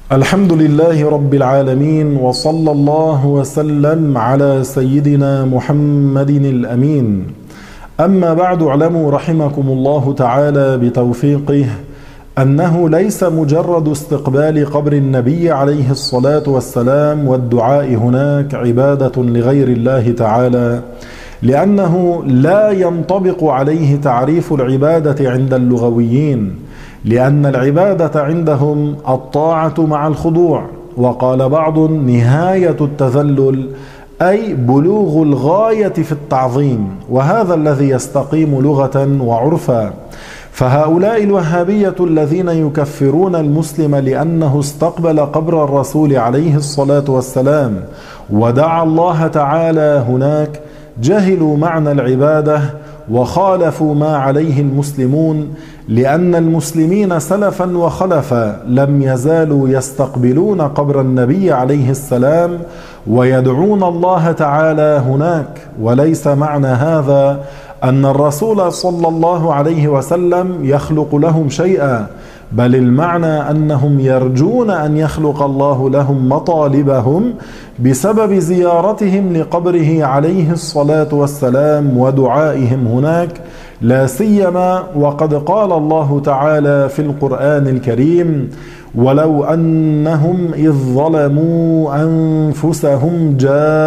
الحمد لله رب العالمين، وصلى الله وسلم على سيدنا محمد الأمين. أما بعد، اعلموا رحمكم الله تعالى بتوفيقه أنه ليس مجرد استقبال قبر النبي عليه الصلاة والسلام والدعاء هناك عبادة لغير الله تعالى، لأنه لا ينطبق عليه تعريف العبادة عند اللغويين، لأن العبادة عندهم الطاعة مع الخضوع، وقال بعض نهاية التذلل أي بلوغ الغاية في التعظيم، وهذا الذي يستقيم لغة وعرفا. فهؤلاء الوهابية الذين يكفرون المسلم لأنه استقبل قبر الرسول عليه الصلاة والسلام ودعا الله تعالى هناك جهلوا معنى العبادة وخالفوا ما عليه المسلمون، لأن المسلمين سلفا وخلفا لم يزالوا يستقبلون قبر النبي عليه السلام ويدعون الله تعالى هناك. وليس معنى هذا أن الرسول صلى الله عليه وسلم يخلق لهم شيئا، بل المعنى أنهم يرجون أن يخلق الله لهم مطالبهم بسبب زيارتهم لقبره عليه الصلاة والسلام ودعائهم هناك، لا سيما وقد قال الله تعالى في القرآن الكريم: ولو أنهم إذ ظلموا أنفسهم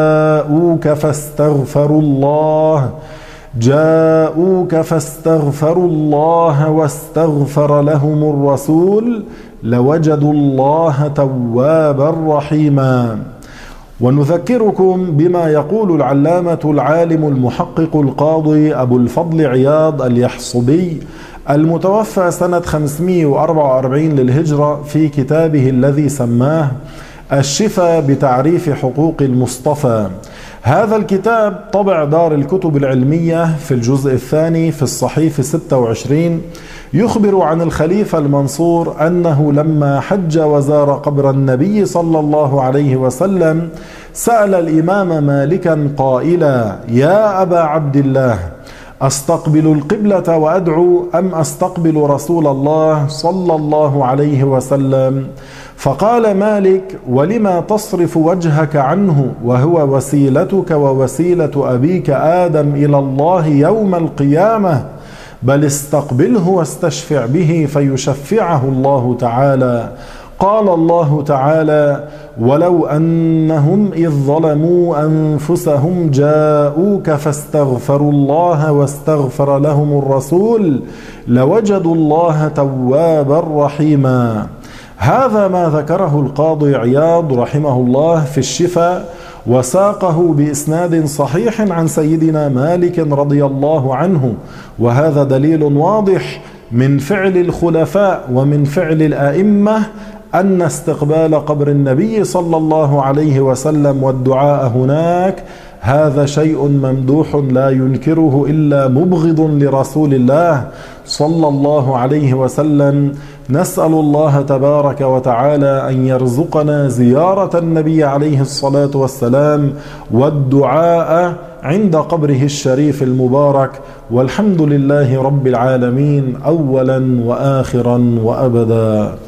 جاءوك فاستغفروا الله واستغفر لهم الرسول لوجدوا الله توابا رحيما. ونذكركم بما يقول العلامة العالم المحقق القاضي أبو الفضل عياض اليحصبي المتوفى سنة 544 للهجرة في كتابه الذي سماه الشفاء بتعريف حقوق المصطفى. هذا الكتاب طبع دار الكتب العلمية في الجزء الثاني في الصحيفة 26، يخبر عن الخليفة المنصور أنه لما حج وزار قبر النبي صلى الله عليه وسلم سأل الإمام مالكا قائلا: يا أبا عبد الله، أستقبل القبلة وأدعو أم أستقبل رسول الله صلى الله عليه وسلم؟ فقال مالك: ولما تصرف وجهك عنه وهو وسيلتك ووسيلة أبيك آدم إلى الله يوم القيامة؟ بل استقبله واستشفع به فيشفعه الله تعالى. قال الله تعالى: ولو أنهم إذ ظلموا أنفسهم جاءوك فاستغفروا الله واستغفر لهم الرسول لوجدوا الله توابا رحيما. هذا ما ذكره القاضي عياض رحمه الله في الشفاء، وساقه بإسناد صحيح عن سيدنا مالك رضي الله عنه، وهذا دليل واضح من فعل الخلفاء ومن فعل الأئمة أن استقبال قبر النبي صلى الله عليه وسلم والدعاء هناك هذا شيء ممدوح لا ينكره إلا مبغض لرسول الله صلى الله عليه وسلم. نسأل الله تبارك وتعالى أن يرزقنا زيارة النبي عليه الصلاة والسلام والدعاء عند قبره الشريف المبارك، والحمد لله رب العالمين أولا وآخرا وأبدا.